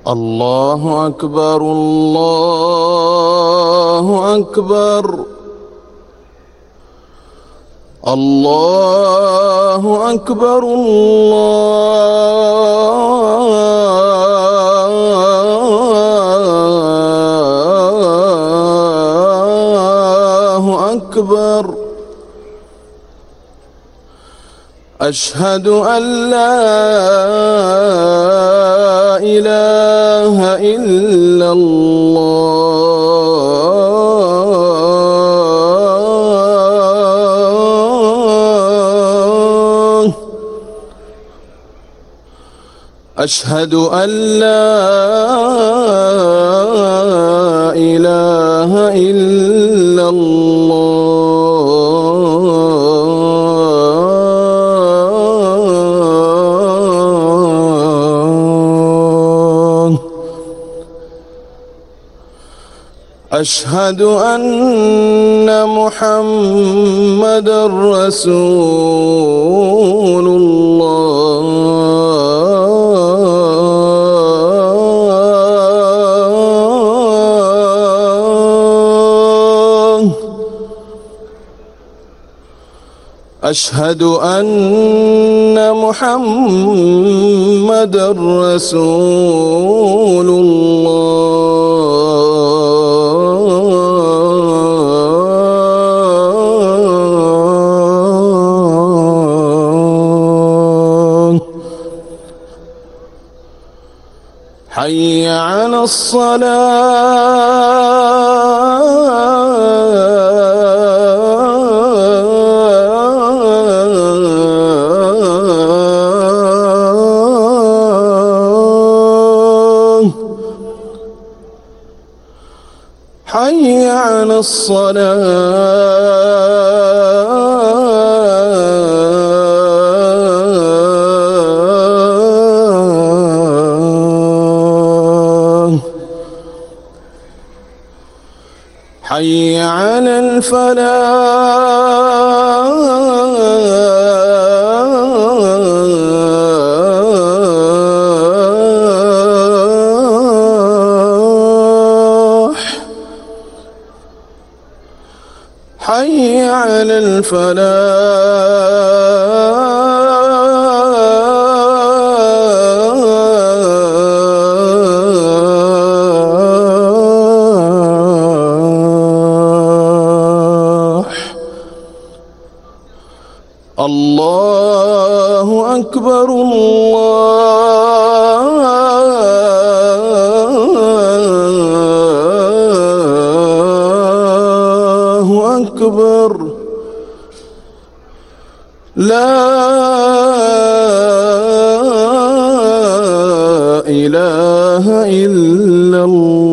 الله أكبر الله أكبر الله أكبر الله أكبر. أشهد أن لا إله إلا الله. أشهد أن لا إله إلا الله. أشهد أن محمدًا رسول الله. أشهد أن محمدًا رسول الله. حي على الصلاة. حي على الصلاة. حي على الفلاح. حي على الفلاح. الله أكبر الله أكبر. لا إله إلا الله.